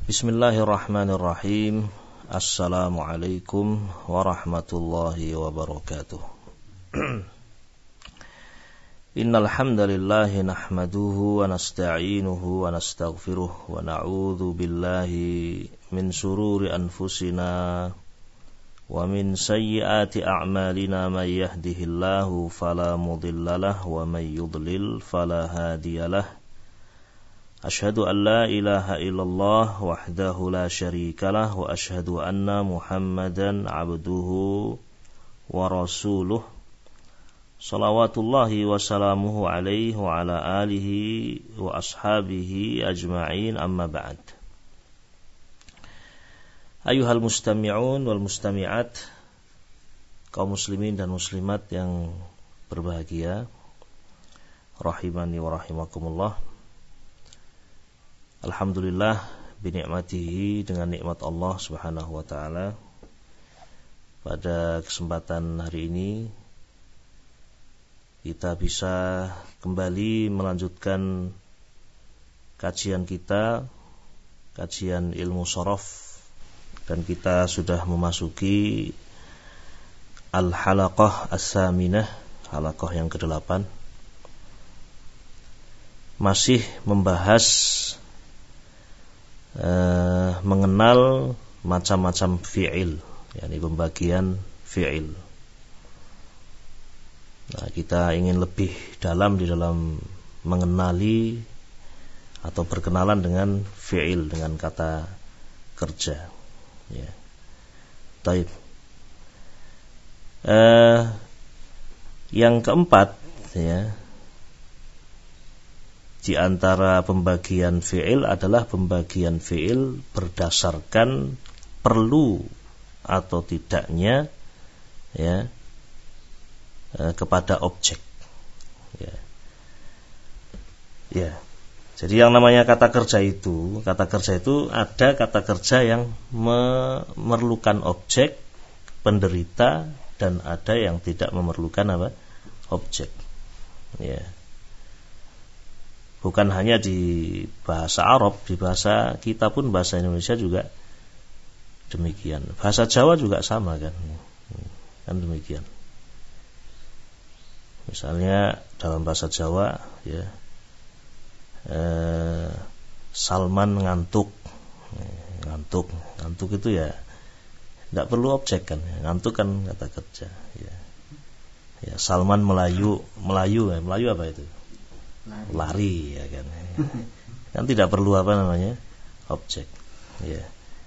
Bismillahirrahmanirrahim. Assalamualaikum warahmatullahi wabarakatuh. Innal hamdalillah nahmaduhu wa nasta'inuhu wa nastaghfiruh wa na'udzu billahi min shururi anfusina wa min sayyiati a'malina may yahdihillahu fala mudhillalah wa may yudlil fala hadiyalah. Ashhadu an la ilaha illallah wahdahu la syarikalah wa ashhadu anna Muhammadan abduhu wa rasuluh. Salawatullahi wa salamuhu alaihi wa ala alihi wa ashabihi ajma'in, amma ba'd. Ayuhal mustami'un wal mustami'at, kaum muslimin dan muslimat yang berbahagia, rahimani wa rahimakumullah. Alhamdulillah binikmatihi, dengan nikmat Allah subhanahu wa ta'ala, pada kesempatan hari ini kita bisa kembali melanjutkan kajian kita, kajian ilmu shorof, dan kita sudah memasuki al-halaqah as-saminah, halaqah yang ke-8, masih membahas mengenal macam-macam fi'il, yakni pembagian fi'il. Nah, kita ingin lebih dalam di dalam mengenali atau berkenalan dengan fi'il, dengan kata kerja. Ya. Taib. Yang keempat, ya, di antara pembagian fi'il adalah pembagian fi'il berdasarkan perlu atau tidaknya, ya, kepada objek. Ya. Ya. Jadi yang namanya kata kerja itu ada kata kerja yang memerlukan objek penderita dan ada yang tidak memerlukan objek. Ya. Bukan hanya di bahasa Arab, di bahasa kita pun, bahasa Indonesia juga demikian. Bahasa Jawa juga sama kan demikian. Misalnya dalam bahasa Jawa, ya, Salman ngantuk itu ya tidak perlu objek kan, ngantuk kan kata kerja. Ya, ya, Salman melayu apa itu? Lari, ya kan. Kan tidak perlu objek. Ya.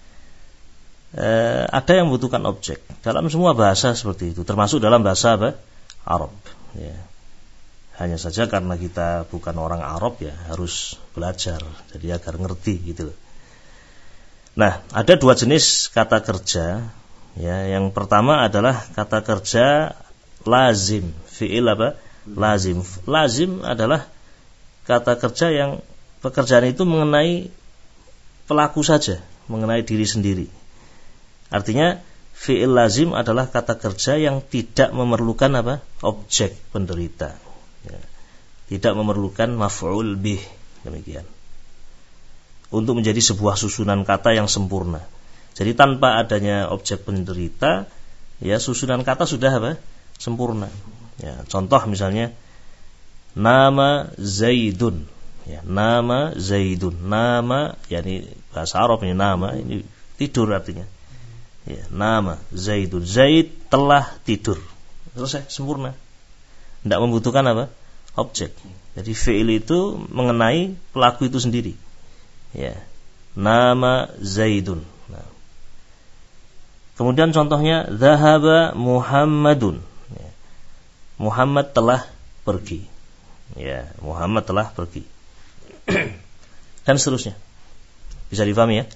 Ada yang membutuhkan objek dalam semua bahasa seperti itu, termasuk dalam bahasa Arab. Ya. Hanya saja karena kita bukan orang Arab, ya harus belajar, jadi agar ngerti gitu. Nah, ada dua jenis kata kerja. Ya, yang pertama adalah kata kerja lazim, fi'il lazim. Lazim adalah kata kerja yang pekerjaan itu mengenai pelaku saja, mengenai diri sendiri. Artinya fi'il lazim adalah kata kerja yang tidak memerlukan objek penderita, ya. Tidak memerlukan maf'ul bih, demikian, untuk menjadi sebuah susunan kata yang sempurna. Jadi tanpa adanya objek penderita, ya, susunan kata sudah sempurna. Ya, contoh misalnya nama Zaidun, ya, nama Zaidun, nama, yakni bahasa Arab ini nama, ini tidur artinya. Ya, nama Zaidun, Zaid telah tidur. Selesai, sempurna. Tidak membutuhkan objek. Jadi fi'il itu mengenai pelaku itu sendiri. Ya, nama Zaidun. Nah. Kemudian contohnya Dhahaba Muhammadun. Ya, Muhammad telah pergi. Ya, Muhammad telah pergi. Dan seterusnya. Bisa difahami, ya?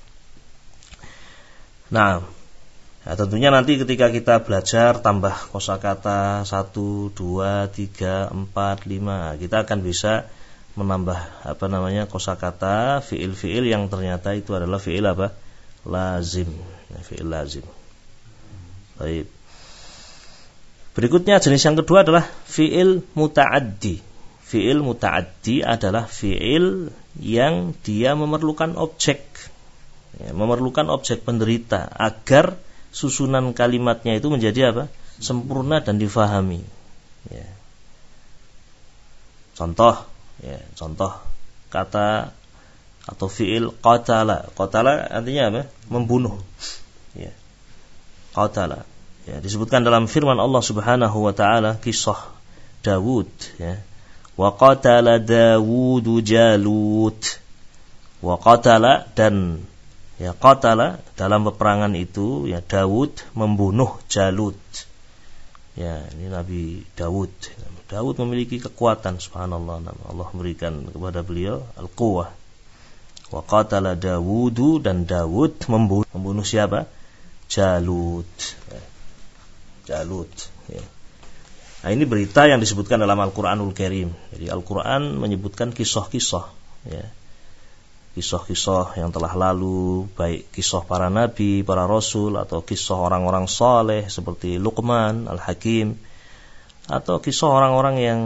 Nah, tentunya nanti ketika kita belajar tambah kosakata 1, 2, 3, 4, 5, kita akan bisa menambah kosakata fiil-fiil yang ternyata itu adalah fiil lazim. Ya, fiil lazim. Baik. Berikutnya jenis yang kedua adalah fiil muta'addi. Fi'il muta'addi adalah fi'il yang dia memerlukan objek. ya, memerlukan objek penderita agar susunan kalimatnya itu menjadi apa? Sempurna dan difahami. Ya. Contoh kata atau fiil qatala. Qatala artinya apa? Membunuh. Ya. Qatala. Ya, disebutkan dalam firman Allah Subhanahu wa taala kisah Dawud, ya. Wa qatala Dawudu Jalut. Wa qatala, dan ya qatala dalam peperangan itu ya Dawud membunuh Jalut. Ya, ini Nabi Dawud. Dawud memiliki kekuatan, subhanallah. Allah memberikan kepada beliau al-quwwah. Wa qatala Dawudu, dan Dawud membunuh siapa? Jalut. Ya. Jalut. Ya. Nah, ini berita yang disebutkan dalam Al-Quranul Karim. Jadi Al-Quran menyebutkan kisah-kisah, ya. Kisah-kisah yang telah lalu, baik kisah para nabi, para rasul, atau kisah orang-orang saleh seperti Luqman, Al-Hakim, atau kisah orang-orang yang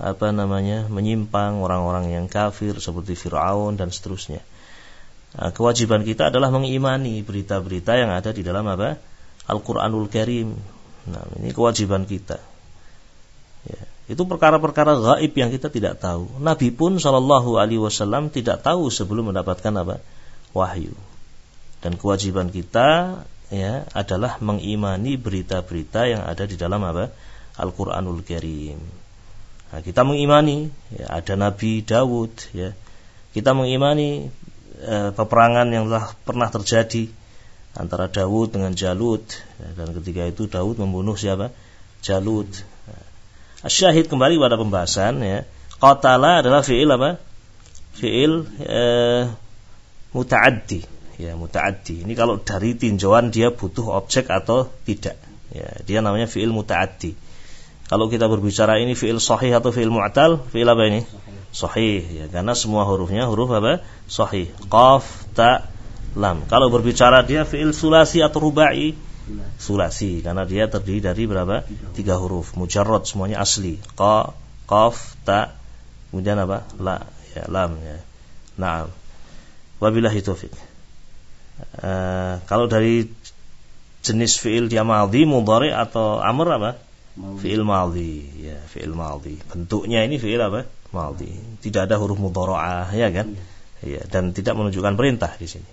menyimpang, orang-orang yang kafir seperti Fir'aun dan seterusnya. Nah, kewajiban kita adalah mengimani berita-berita yang ada di dalam Al-Quranul Karim. Nah, ini kewajiban kita. Ya, itu perkara-perkara gaib yang kita tidak tahu. Nabi pun SAW tidak tahu sebelum mendapatkan wahyu. Dan kewajiban kita ya adalah mengimani berita-berita yang ada di dalam Al-Quranul Karim. Nah, kita mengimani ya, ada Nabi Dawud, ya. Kita mengimani peperangan yang telah pernah terjadi antara Dawud dengan Jalut, ya, dan ketika itu Dawud membunuh siapa? Jalut. Asyahid, kembali pada pembahasan, ya. Qatala adalah fi'il Fi'il muta'addi, ya, muta'addi. Ini kalau dari tinjauan dia butuh objek atau tidak, ya, dia namanya fi'il muta'addi. Kalau kita berbicara ini fi'il sahih atau fi'il mu'tal, fi'il apa ini? Sahih, ya, karena semua hurufnya huruf sahih. Qaf, ta, lam. Kalau berbicara dia fi'il sulasi atau rubai, sulasi, karena dia terdiri dari berapa? 3 huruf, mujarrad, semuanya asli. Qa, qaf, ta, kemudian la, ya, lam, ya. Naam. Wabillahi taufik. Kalau dari jenis fi'il dia madhi, mudhari atau amr fi'il madhi, ya, fi'il madhi. Bentuknya ini fi'il madhi. Tidak ada huruf mudhara'ah, ya kan? Ya, dan tidak menunjukkan perintah di sini.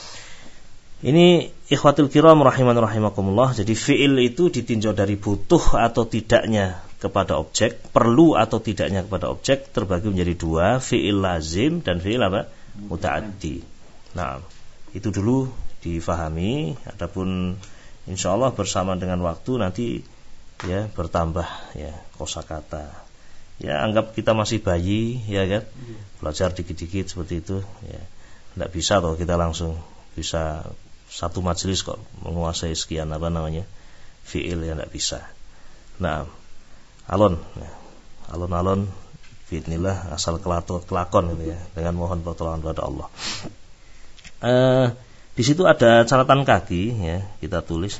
Ini ikhwatul kiram rahiman rahimakumullah. Jadi fi'il itu ditinjau dari butuh atau tidaknya kepada objek, perlu atau tidaknya kepada objek, terbagi menjadi 2, fi'il lazim dan fi'il muta'addi. Nah, itu dulu difahami. Adapun insyaallah bersama dengan waktu nanti ya bertambah ya kosakata. Ya, anggap kita masih bayi, ya kan? Belajar dikit-dikit seperti itu, ya. Enggak bisa toh kita langsung bisa satu majelis kok menguasai sekian fi'il, ya, enggak bisa. Nah, alon-alon biidznillah asal kelakon gitu ya, dengan mohon pertolongan kepada Allah. Di situ ada catatan kaki, ya, kita tulis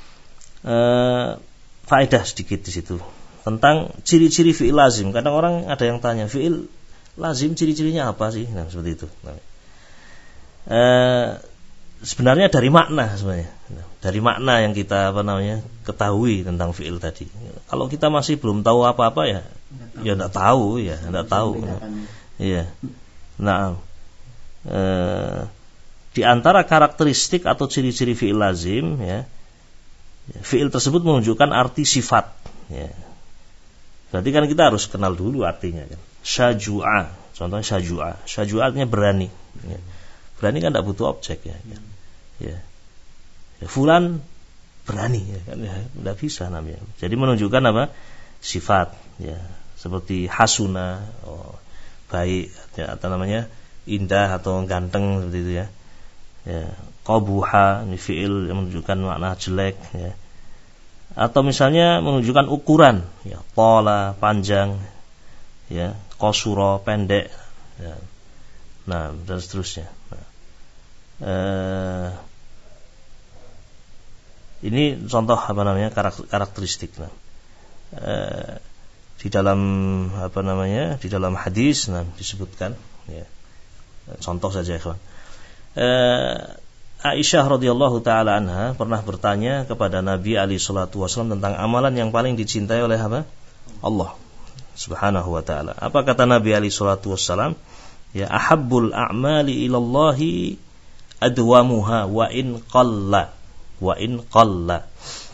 faedah sedikit di situ tentang ciri-ciri fi'il lazim. Kadang orang ada yang tanya, fi'il lazim ciri-cirinya apa sih? Nah, seperti itu. Sebenarnya dari makna sebenarnya. Dari makna yang kita ketahui tentang fi'il tadi. Kalau kita masih belum tahu apa-apa ya enggak tahu, ya, enggak tahu. Iya. Nah, di antara karakteristik atau ciri-ciri fi'il lazim, ya, fi'il tersebut menunjukkan arti sifat, ya. Berarti kan kita harus kenal dulu artinya kan. Syajua, contohnya syajua. Syajua artinya berani, ya. Berani kan tidak butuh objek, ya. Ya. Fulan berani, ya kan, ya, tidak bisa namanya. Jadi menunjukkan sifat, ya. Seperti hasuna, baik, ya, atau indah atau ganteng seperti itu, ya. Ya, qabuha, ini fi'il yang menunjukkan makna jelek, ya. Atau misalnya menunjukkan ukuran, ya, tola, panjang, ya, qasura, pendek, ya. Nah, dan seterusnya. Nah, ini contoh karakteristik. Nah, di dalam di dalam hadis disebutkan, ya. Contoh saja, ikhwan. Aisyah radhiyallahu taala anha pernah bertanya kepada Nabi alaihi salatu wasallam tentang amalan yang paling dicintai oleh apa? Allah Subhanahu wa taala. Apa kata Nabi alaihi salatu wasallam? Ya ahabbul a'mali ilallahi adwamuha wa in qalla. Wa in qalla.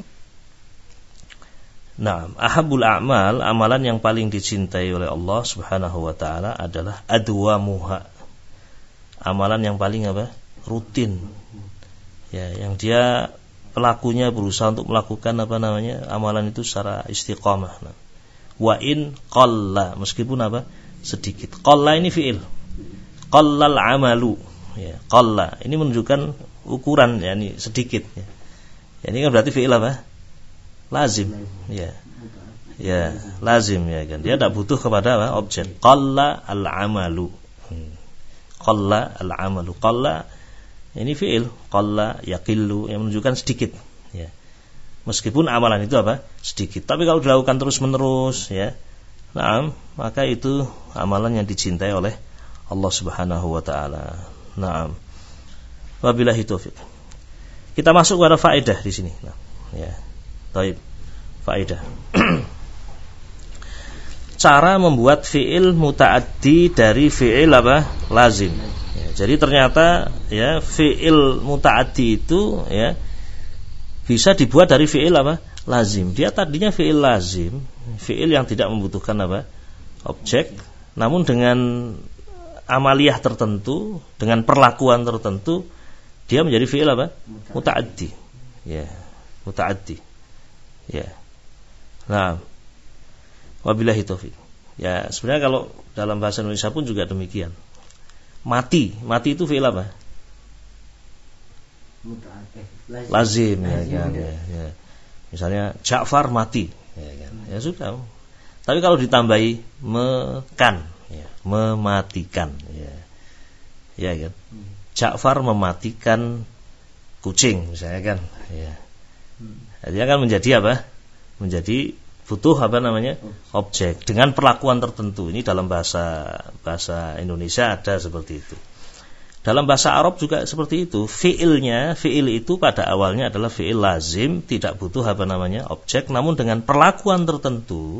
Nah, ahabbul a'mal, amalan yang paling dicintai oleh Allah Subhanahu wa taala adalah adwamuha. Amalan yang paling apa? Rutin. Ya, yang dia pelakunya berusaha untuk melakukan amalan itu secara istiqamah. Nah. Wa in qalla, meskipun apa? Sedikit. Qalla ini fi'il. Qallal amalu. Ya, qalla ini menunjukkan ukuran, yakni sedikit. Ya. Ya, ini kan berarti fi'il apa? Lazim. Ya. Ya, lazim ya kan. Dia tidak butuh kepada apa? Objek. Qalla al amalu. Qalla al amalu. Qalla ini fi'il, qalla yaqillu, yang menunjukkan sedikit, ya. Meskipun amalan itu apa? Sedikit. Tapi kalau dilakukan terus-menerus, ya. Naam, maka itu amalan yang dicintai oleh Allah Subhanahu wa taala. Naam. Wabillahi taufik. Kita masuk pada faedah di sini. Nah, ya. Baik. Faedah. Cara membuat fi'il muta'addi dari fi'il apa? Lazim. Jadi ternyata ya fi'il muta'addi itu ya bisa dibuat dari fi'il apa? Lazim. Dia tadinya fi'il lazim, fi'il yang tidak membutuhkan apa? Objek, namun dengan amaliyah tertentu, dengan perlakuan tertentu, dia menjadi fi'il apa? Muta'addi. Ya, muta'addi. Ya. Nah, wabillahi taufik. Ya, sebenarnya kalau dalam bahasa Indonesia pun juga demikian. Mati itu fi'il apa? Lazim, ya kan. Ya. Misalnya Ja'far mati, ya kan. Ya sudah. Tapi kalau ditambahi mekan, ya, mematikan, ya. Ya kan. Ja'far mematikan kucing, misalnya kan. Ya. Jadi akan menjadi apa? Menjadi butuh objek dengan perlakuan tertentu. Ini dalam bahasa Indonesia ada seperti itu. Dalam bahasa Arab juga seperti itu. Fiil itu pada awalnya adalah fiil lazim, tidak butuh objek, namun dengan perlakuan tertentu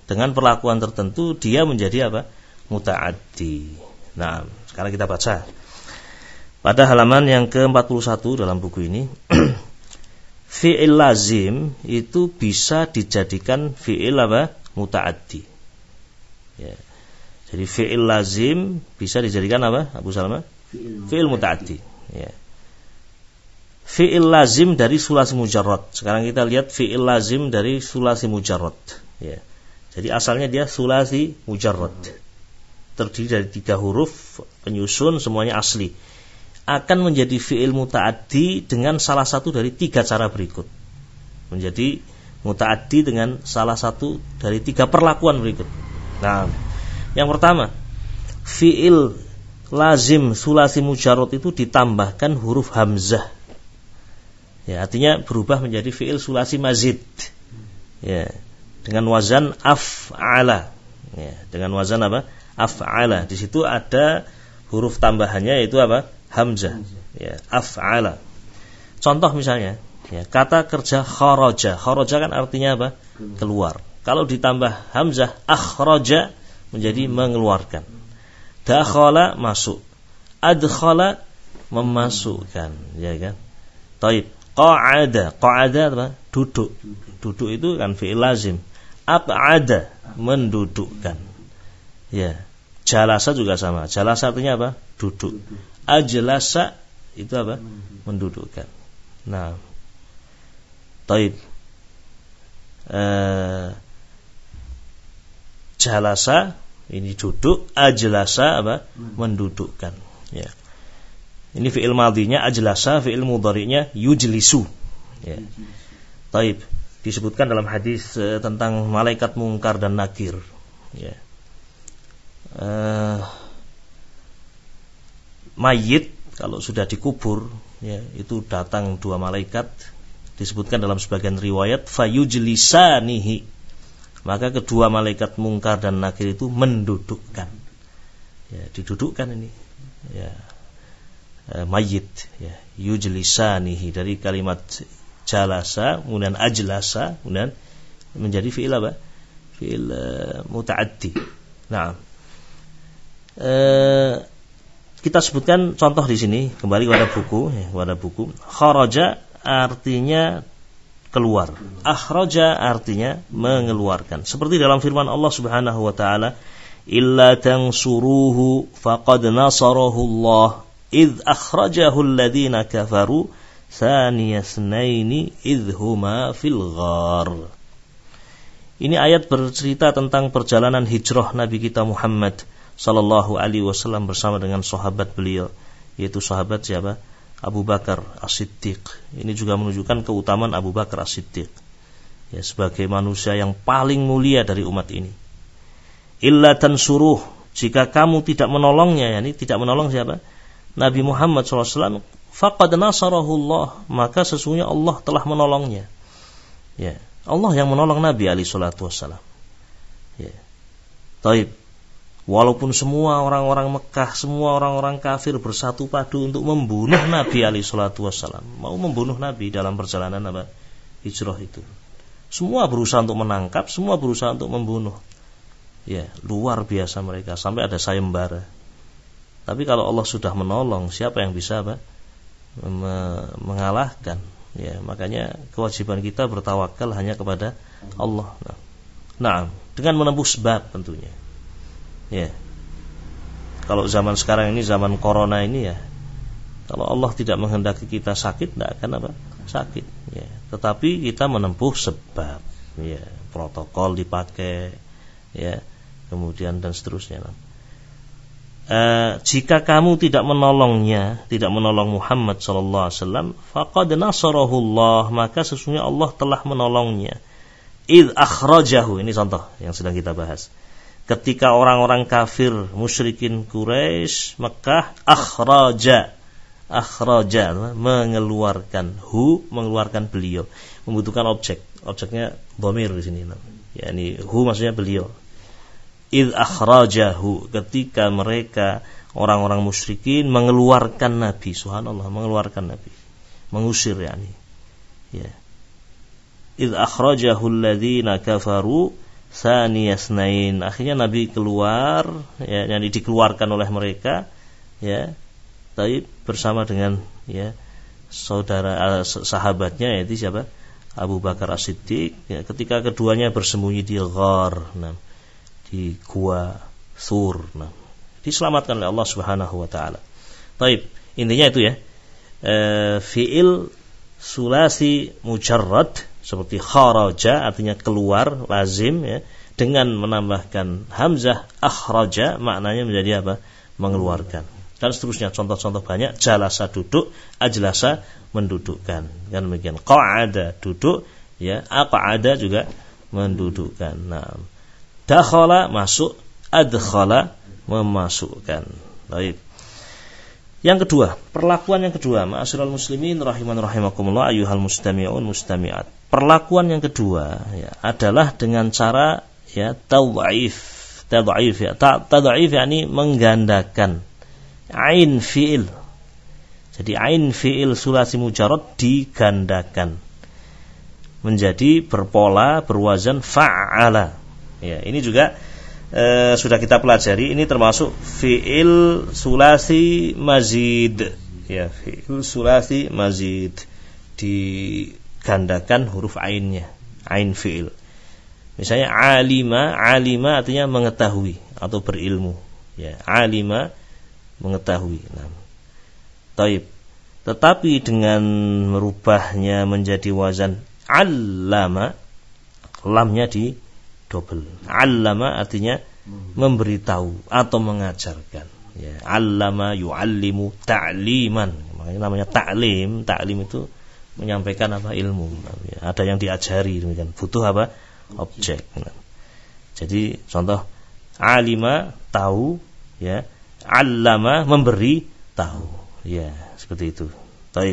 dia menjadi apa? Muta'addi. Nah, sekarang kita baca pada halaman yang ke-41 dalam buku ini. Fi'il lazim itu bisa dijadikan fi'il apa? Muta'addi. Ya. Jadi fi'il lazim bisa dijadikan apa? Abu Salama? Fi'il muta'addi. Ya. Fi'il lazim dari sulasi mujarrad. Sekarang kita lihat fi'il lazim dari sulasi mujarrad. Ya. Jadi asalnya dia sulasi mujarrad. Terdiri dari 3 huruf penyusun, semuanya asli. Akan menjadi fi'il muta'addi dengan salah satu dari 3 cara berikut. Menjadi muta'addi dengan salah satu dari 3 perlakuan berikut. Nah, yang pertama, fi'il lazim sulasi mujarrad itu ditambahkan huruf hamzah. Ya, artinya berubah menjadi fi'il sulasi mazid. Ya, dengan wazan af'ala. Ya, dengan wazan apa? Af'ala. Di situ ada huruf tambahannya yaitu apa? Hamzah, ya, af'ala. Contoh misalnya, ya, kata kerja kharaja. Kharaja kan artinya apa? Keluar. Kalau ditambah hamzah, akhraja menjadi mengeluarkan. Dakhala masuk. Adkhala memasukkan, ya kan? Taib. Qa'ada apa? Duduk. Duduk itu kan fi'il lazim. Ab'ada mendudukkan. Ya. Jalasa juga sama. Jalasa artinya apa? Duduk. Ajlasa itu apa? Mendudukkan. Nah, taib. Jalasa ini duduk, ajlasa apa? Mendudukkan. Ya. Ini fi'il madhinya ajlasa, fi'il mudhari'nya yujlisu. Ya. Taib. Disebutkan dalam hadis tentang malaikat mungkar dan nakir. Ya. Mayit kalau sudah dikubur, ya, itu datang 2 malaikat, disebutkan dalam sebagian riwayat fayujlisanihi, maka kedua malaikat mungkar dan nakir itu mendudukkan, ya, didudukkan ini, ya, mayyit, ya, yujlisanihi, dari kalimat jalasa kemudian ajlasa kemudian menjadi fi'il apa? Fi'il muta'addi. Nah, kita sebutkan contoh di sini, kembali kepada buku, ya, kepada buku. Kharaja artinya keluar, akhraja artinya mengeluarkan. Seperti dalam firman Allah Subhanahu wa taala, illa tansuruhu faqad nasarahu Allah idh akhrajahu alladhina kafaru thaniya itsnaini idh huma fil ghar. Ini ayat bercerita tentang perjalanan hijrah Nabi kita Muhammad sallallahu alaihi wasallam bersama dengan sahabat beliau, yaitu sahabat siapa? Abu Bakar As-Siddiq. Ini juga menunjukkan keutamaan Abu Bakar As-Siddiq, ya, sebagai manusia yang paling mulia dari umat ini. Illa tansuruh, jika kamu tidak menolongnya, yakni tidak menolong siapa? Nabi Muhammad SAW, faqad nasarahu Allah, maka sesungguhnya Allah telah menolongnya. Ya, Allah yang menolong Nabi alaihi salatu wassalam. Ya. Taib. Walaupun semua orang-orang Mekah, semua orang-orang kafir bersatu padu untuk membunuh Nabi alaihi salatu wassalam, mau membunuh Nabi dalam perjalanan apa? Hijrah itu. Semua berusaha untuk menangkap, semua berusaha untuk membunuh. Ya, luar biasa mereka, sampai ada sayembara. Tapi kalau Allah sudah menolong, siapa yang bisa apa? Mengalahkan? Ya, makanya kewajiban kita bertawakal hanya kepada Allah. Nah, dengan menempuh sebab tentunya. Ya. Kalau zaman sekarang ini, zaman corona ini, ya, kalau Allah tidak menghendaki kita sakit, tidak akan apa? Sakit. Ya. Tetapi kita menempuh sebab. Ya, protokol dipakai, ya, kemudian dan seterusnya. Jika kamu tidak menolongnya, tidak menolong Muhammad sallallahu alaihi wasallam, faqad nasarahu Allah, maka sesungguhnya Allah telah menolongnya. Idh akhrajahu, ini contoh yang sedang kita bahas. Ketika orang-orang kafir musyrikin Quraisy Mekah akhraja, mengeluarkan beliau, membutuhkan objeknya dhamir di sini, yakni hu maksudnya beliau. Idh akhrajahu, ketika mereka orang-orang musyrikin mengeluarkan Nabi, subhanallah, mengeluarkan Nabi, mengusir, yakni, ya. Idh akhrajahu alladhina kafaru tsaniya itsnain, akhirnya Nabi keluar, ya, yang dikeluarkan oleh mereka, ya, tapi bersama dengan, ya, sahabatnya, yaitu siapa? Abu Bakar As-Siddiq, ya, ketika keduanya bersembunyi di ghar, di gua Thur, diselamatkan oleh Allah Subhanahu wa taala. Taib, intinya itu, ya. Fi'il sulasi mujarrad seperti kharaja artinya keluar, lazim, ya, dengan menambahkan hamzah akhraja maknanya menjadi apa? Mengeluarkan. Dan seterusnya, contoh-contoh banyak. Jalasa duduk, ajlasa mendudukkan. Kan demikian. Qa'ada duduk, ya, aq'ada juga mendudukkan. Nah, dakhala masuk, adkhala memasukkan. Baik. Yang kedua, perlakuan yang kedua, ma'asyiral muslimin rahiman rahimakumullah ayyuhal mustami'un mustami'at. Perlakuan yang kedua, ya, adalah dengan cara, ya, tad'if, ya. Tad'if yakni menggandakan ain fi'il. Jadi ain fi'il sulasi mujarrad digandakan menjadi berpola, berwazan fa'ala. Ya, ini juga sudah kita pelajari. Ini termasuk fi'il sulasi mazid, ya, fi'il sulasi mazid, digandakan huruf ainnya, ain fi'il. Misalnya alima artinya mengetahui atau berilmu, ya, alima mengetahui. Nah, taib. Tetapi dengan merubahnya menjadi wazan allama, lamnya di double. Allama artinya memberitahu atau mengajarkan. Ya, allama yu'allimu ta'liman. Makanya namanya ta'lim. Ta'lim itu menyampaikan apa? Ilmu. Ya, ada yang diajari, demikian. Butuh apa? Objek. Nah, jadi contoh alima tahu, ya, allama memberi tahu. Ya, seperti itu. Taib.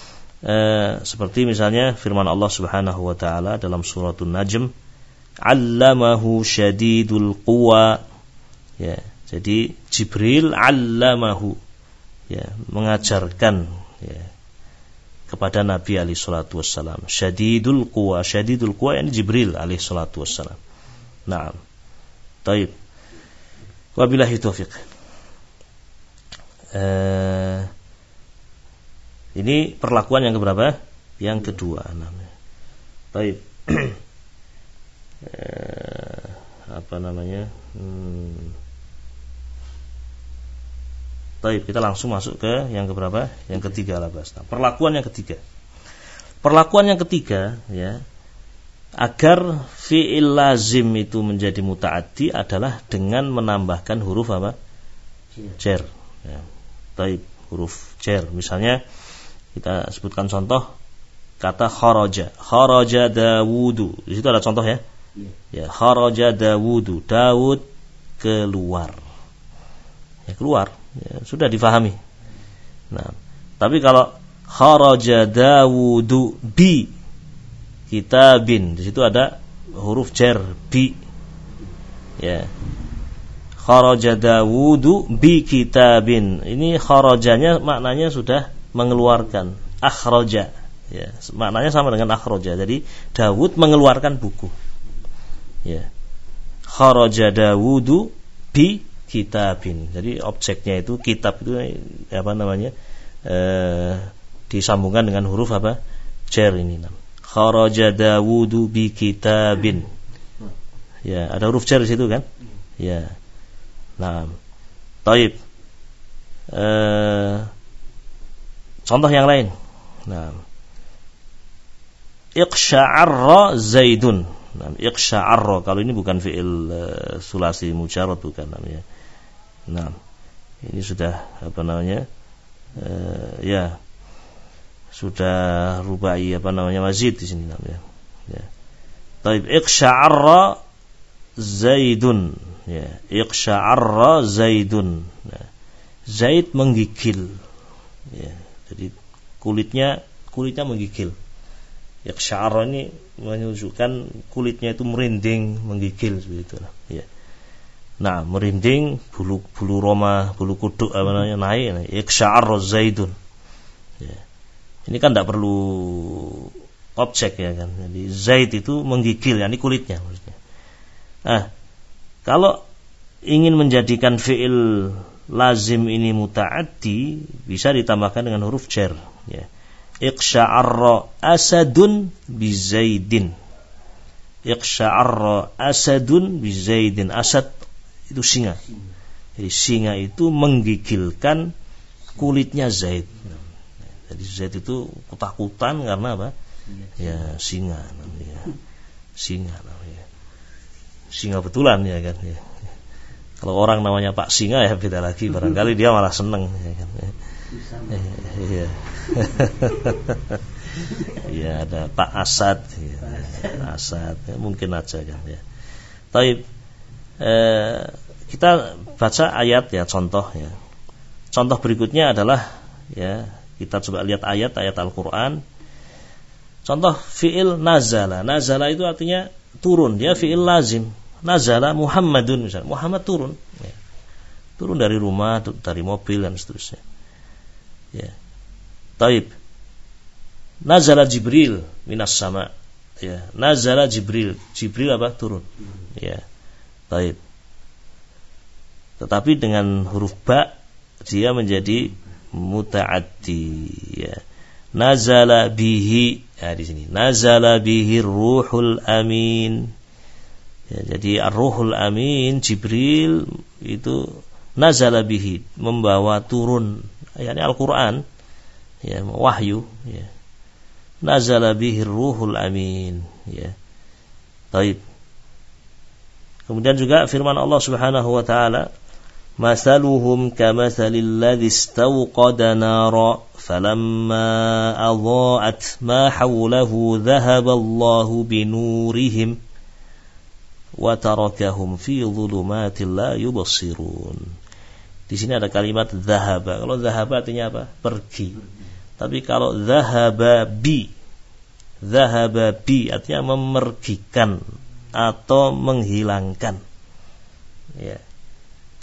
Seperti misalnya firman Allah Subhanahu wa taala dalam suratul Najm, allamahu syadidul quwa, ya, jadi Jibril allamahu ya, mengajarkan ya, kepada Nabi alaihi salatu wassalam. Syadidul quwa yang Jibril alaihi salatu wassalam. Naam. Baik. Wabillahi taufiq. Ini perlakuan yang keberapa? Yang kedua namanya. Baik. Apa namanya? Baik, kita langsung masuk ke yang keberapa? Yang ketiga lah, Bas. Nah, perlakuan yang ketiga. Perlakuan yang ketiga, ya, agar fi'il lazim itu menjadi muta'addi adalah dengan menambahkan huruf apa? Jar. Ya. Baik, huruf jar. Misalnya kita sebutkan contoh kata kharaja. Kharaja Dawudu. Di situ ada contoh ya. Ya, kharaja Dawudu. Daud keluar. Ya, keluar. Ya, sudah difahami. Nah, tapi kalau kharaja Dawudu bi kitabin, di situ ada huruf jar bi. Ya. Kharaja Dawudu bi kitabin. Ini kharajanya maknanya sudah mengeluarkan. Akhraja. Ya, maknanya sama dengan akhraja. Jadi Dawud mengeluarkan buku. Ya. Kharaja Dawudu bi kitabin. Jadi objeknya itu kitab itu apa namanya? Disambungkan dengan huruf apa? Jar ini. Kharaja Dawudu bi kitabin. Ya, ada huruf jar di situ kan? Ya. Nah, taib. Contoh yang lain. Nah, iqsya'arra Zaidun. Nah, iqsya'arra, kalau ini bukan fi'il sulasi mujarrad, bukan namanya. Nah, ini sudah apa namanya? Ya, sudah rubai apa namanya, mazid di sini namanya. Ya. Taib, iqsya'arra Zaidun. Ya, iqsya'arra Zaidun. Nah, Zaid menggigil. Ya, jadi kulitnya menggigil. Iqsya'arra ini menunjukkan kulitnya itu merinding, menggigil seperti itu. Ya. Nah, merinding, bulu roma, bulu kuduk apa namanya naik. Iqsya'arra Zaidun. Ya. Ini kan tidak perlu objek ya kan. Jadi Zaid itu menggigil, yakni kulitnya maksudnya. Nah, kalau ingin menjadikan fi'il lazim ini muta'addi, bisa ditambahkan dengan huruf jar. Ya. Iqsya'arra Asadun bi Zaidin. Iqsya'arra Asadun bi Zaidin. Asad itu singa. Jadi singa itu menggigilkan kulitnya Zaid. Jadi Zaid itu ketakutan karena apa? Ya, singa namanya. Singa namanya. Singa betulan ya kan. Ya. Kalau orang namanya Pak Singa ya beda lagi, barangkali dia malah seneng ya kan. Iya. Iya, ada Pak Asad ya. Asad ya, mungkin aja kan ya. Baik. Kita baca ayat ya, contoh ya. Contoh berikutnya adalah ya, kita coba lihat ayat Al-Qur'an. Contoh fi'il nazala. Nazala itu artinya turun, dia fi'il lazim. Nazala Muhammadun misalnya. Muhammad turun. Ya. Turun dari rumah, dari mobil dan seterusnya. Ya. Taib. Nazala Jibril minas sama. Ya. Nazala Jibril. Jibril apa? Turun. Ya. Taib. Tetapi dengan huruf ba dia menjadi muta'addi. Ya. Nazala bihi. Ya, di sini. Nazala bihi ruhul amin. Ya, jadi ar-ruhul amin Jibril itu nazala bihi, membawa turun yakni Al-Qur'an ya, wahyu ya. Nazala bihi ruhul amin ya. Baik. Kemudian juga firman Allah Subhanahu wa taala, masaluhum kamathalil ladzi istawqada nara falamma adha'at ma hawlahu dhahaba Allahu binurihim wa tarakahum fi dhulumatin la yubsirun. Di sini ada kalimat dhahaba. Kalau dhahaba artinya apa? Pergi. Tapi kalau dhahaba bi artinya memergikan atau menghilangkan. Ya.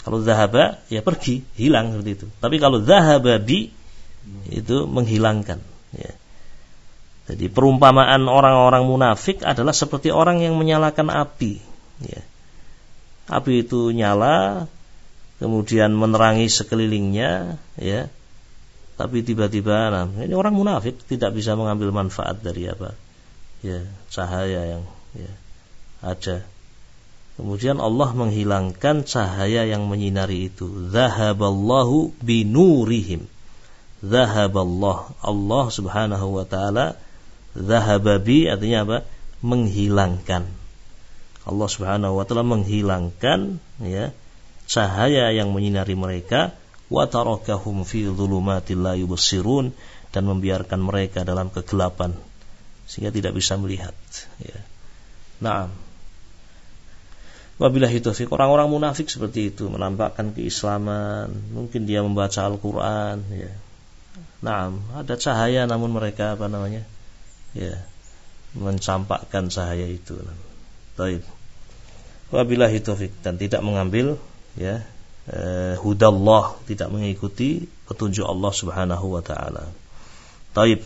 Kalau zahaba ya pergi, hilang seperti itu. Tapi kalau zahaba bi itu menghilangkan, ya. Jadi perumpamaan orang-orang munafik adalah seperti orang yang menyalakan api, ya. Api itu nyala, kemudian menerangi sekelilingnya, ya. Tapi tiba-tiba, ini orang munafik tidak bisa mengambil manfaat dari apa, ya, cahaya yang ya, ada. Kemudian Allah menghilangkan cahaya yang menyinari itu. Zahaballahu binurihim. Zahaballah, Allah subhanahu wa ta'ala. Zahababi artinya apa? Menghilangkan. Allah subhanahu wa ta'ala menghilangkan, ya, cahaya yang menyinari mereka. Wa tarakahum fi dhulumatil la yubsirun, dan membiarkan mereka dalam kegelapan sehingga tidak bisa melihat, ya. Naam. Wabillahi taufiq. Orang-orang munafik seperti itu menampakkan keislaman, mungkin dia membaca Al-Qur'an, ya. Naam, ada cahaya namun mereka apa namanya? Ya, mencampakkan cahaya itu. Baik. Wabillahi taufiq, dan tidak mengambil, ya, hudallah, tidak mengikuti petunjuk Allah Subhanahu wa taala. Baik.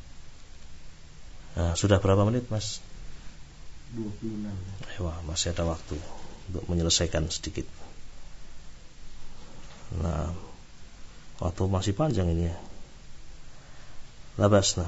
Nah, sudah berapa menit, Mas? 26. Wah, masih ada waktu untuk menyelesaikan sedikit. Nah, waktu masih panjang ini, ya. Labas, nah.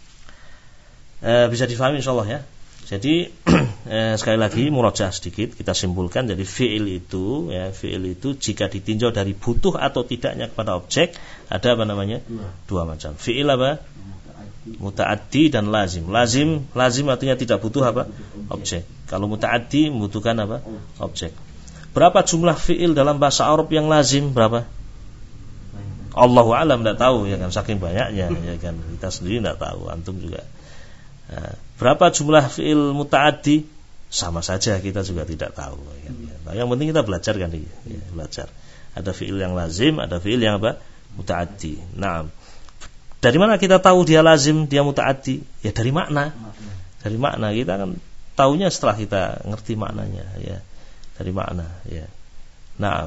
Bisa difahami insyaallah, ya. Jadi sekali lagi murajaah sedikit, kita simpulkan. Jadi fi'il itu, ya, fi'il itu jika ditinjau dari butuh atau tidaknya kepada objek, ada apa namanya? Dua macam. Fi'il apa? Muta'addi dan lazim. Lazim artinya tidak butuh apa? Objek. Kalau muta'addi membutuhkan apa? Objek. Berapa jumlah fi'il dalam bahasa Arab yang lazim? Berapa? Allahu a'lam, tidak tahu, ya kan, saking banyaknya, ya kan, kita sendiri tidak tahu, antum juga. Nah, berapa jumlah fi'il muta'addi? Sama saja, kita juga tidak tahu, ya kan? Nah, yang penting kita belajar kan, ya, belajar. Ada fi'il yang lazim, ada fi'il yang apa? Muta'addi. Nah, dari mana kita tahu dia lazim, dia muta'addi? Ya dari makna. Dari makna, kita kan tahunya setelah kita ngerti maknanya, ya. Dari makna, ya. Nah,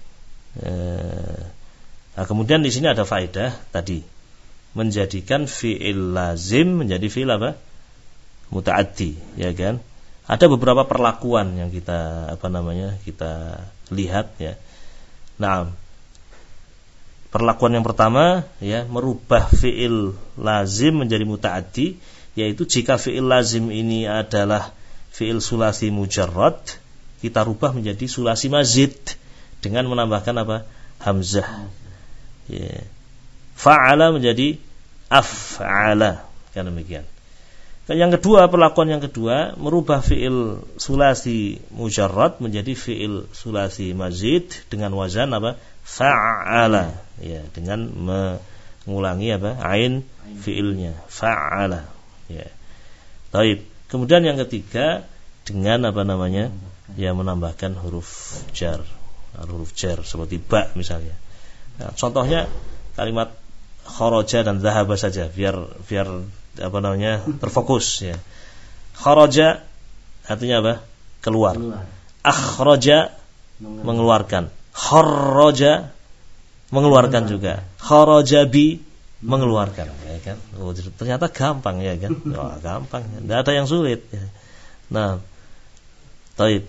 kemudian di sini ada faedah tadi, menjadikan fi'il lazim menjadi fi'il apa? Muta'addi, ya kan? Ada beberapa perlakuan yang kita apa namanya? Kita lihat, ya. Nah, perlakuan yang pertama, ya, merubah fi'il lazim menjadi muta'addi, yaitu jika fi'il lazim ini adalah fi'il sulasi mujarrad, kita rubah menjadi sulasi mazid dengan menambahkan apa? Hamzah. Ya. Fa'ala menjadi af'ala, kan demikian. Yang kedua, perlakuan yang kedua, merubah fi'il sulasi mujarrad menjadi fi'il sulasi mazid dengan wazan apa? Fa'ala, ya, dengan mengulangi apa? Ain fi'ilnya, fa'ala, ya. Baik. Kemudian yang ketiga, dengan apa namanya? Ya, menambahkan huruf jar seperti ba misalnya. Nah, contohnya kalimat kharaja dan zahaba saja, biar apa namanya, terfokus, ya. Kharaja artinya apa? Keluar. Akhraja mengeluarkan. Kharraja mengeluarkan juga. Kharaja bi mengeluarkan, ya kan? Oh, ternyata gampang, ya kan? Wah, gampang. Tidak ada yang sulit, ya. Nah, baik.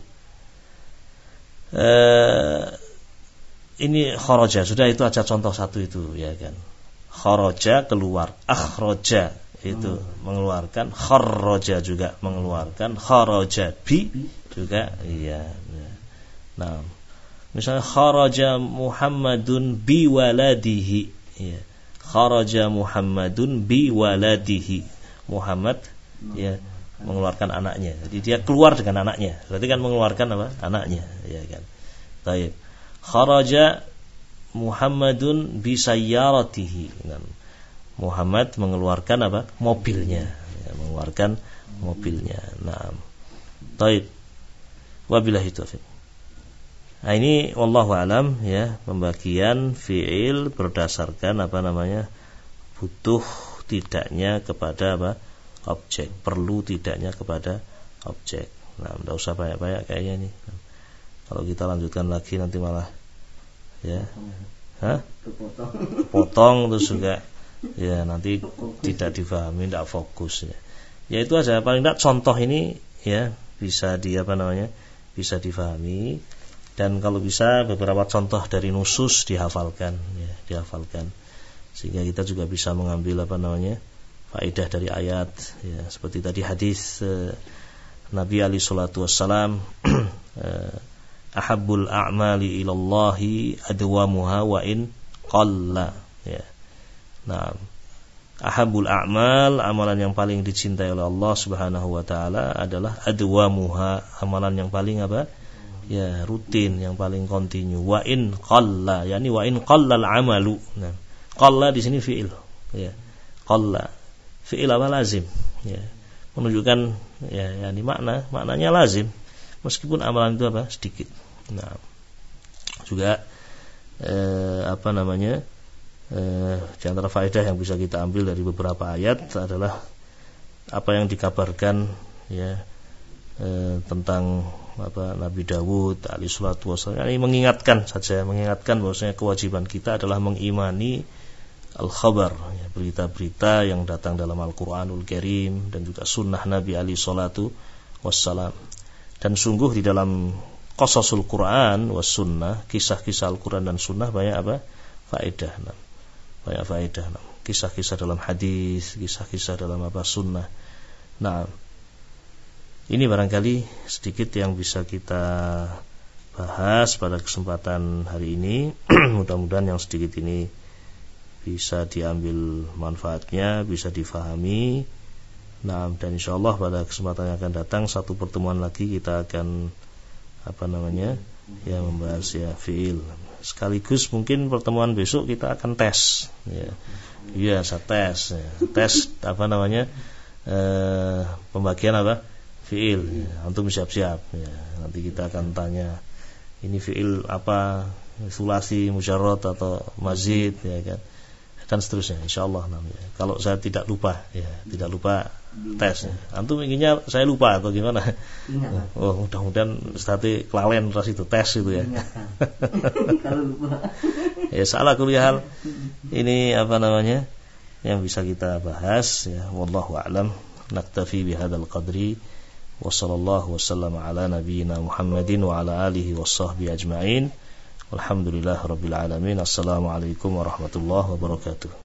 Ini kharaja, sudah, itu aja contoh satu itu, ya kan. Kharaja keluar, akhraja itu mengeluarkan, kharraja juga mengeluarkan, kharaja bi juga, iya. Nah, misalnya kharaja Muhammadun bi waladihi, ya. Kharaja Muhammadun bi waladihi. Muhammad, ya, mengeluarkan anaknya. Jadi dia keluar dengan anaknya. Berarti kan mengeluarkan apa? Anaknya, ya kan. Baik. Kharaja Muhammadun bi sayyaratihi. Muhammad mengeluarkan apa? Mobilnya, ya, mengeluarkan mobilnya. Nah, baik. Wabillahi taufiq. Nah, ini wallahu alam, ya, pembagian fi'il berdasarkan apa namanya? Butuh tidaknya kepada apa? Objek, perlu tidaknya kepada objek. Nah, tidak usah banyak-banyak kayaknya nih. Kalau kita lanjutkan lagi nanti malah ya. Potong terus juga ya nanti tidak difahami, tidak fokus ya. Ya itu aja, paling tidak contoh ini ya bisa bisa difahami, dan kalau bisa beberapa contoh dari nusus dihafalkan ya, dihafalkan sehingga kita juga bisa mengambil faedah dari ayat ya, seperti tadi hadis Nabi alaihi salatu wassalam ahabbul a'mali ilallahi adwamuha wa in qalla ya. Nah, ahabbul a'mal, amalan yang paling dicintai oleh Allah Subhanahu wa taala adalah adwamuha, amalan yang paling ya rutin, yang paling kontinu. Wa in qalla, yakni wa in qallal amalu. Nah, qalla di sini fi'il ya. Qalla fi'il lazim ya. Menunjukkan ya yakni maknanya lazim meskipun amalan itu sedikit. Nah, juga di antara faedah yang bisa kita ambil dari beberapa ayat adalah apa yang dikabarkan ya tentang Nabi Dawud alaihi salatu wasallam. Ini mengingatkan bahwasanya kewajiban kita adalah mengimani al-khabar ya, berita-berita yang datang dalam Al-Qur'anul Karim dan juga sunnah Nabi alaihi salatu wassalam. Dan sungguh di dalam qasasul Quran was sunnah, kisah-kisah Al-Quran dan sunnah banyak faedah. Banyak faedah. Kisah-kisah dalam hadis, kisah-kisah dalam sunnah. Nah, ini barangkali sedikit yang bisa kita bahas pada kesempatan hari ini. Mudah-mudahan yang sedikit ini bisa diambil manfaatnya, bisa difahami. Nah, dan insyaallah pada kesempatan yang akan datang satu pertemuan lagi kita akan membahas ya fi'il. Sekaligus mungkin pertemuan besok kita akan tes ya. Iya, saya tes ya. Tes pembagian fi'il ya. Antum siap-siap ya. Nanti kita akan tanya ini fi'il sulasi, mujarrad atau mazid ya kan. Dan seterusnya insyaallah namanya. Kalau saya tidak lupa tes. Antum inginnya saya lupa atau gimana? Ingat. Oh, mudah-mudahan Ustaz kelalen ras itu tes itu ya. Kalau lupa. Ya salah kuliah ini yang bisa kita bahas ya, wallahu a'lam. Naktafi bihadzal qadri wa sallallahu wasallama ala nabiyyina Muhammadin wa ala alihi washabbihi ajma'in. Alhamdulillahirabbil alamin. Assalamualaikum warahmatullahi wabarakatuh.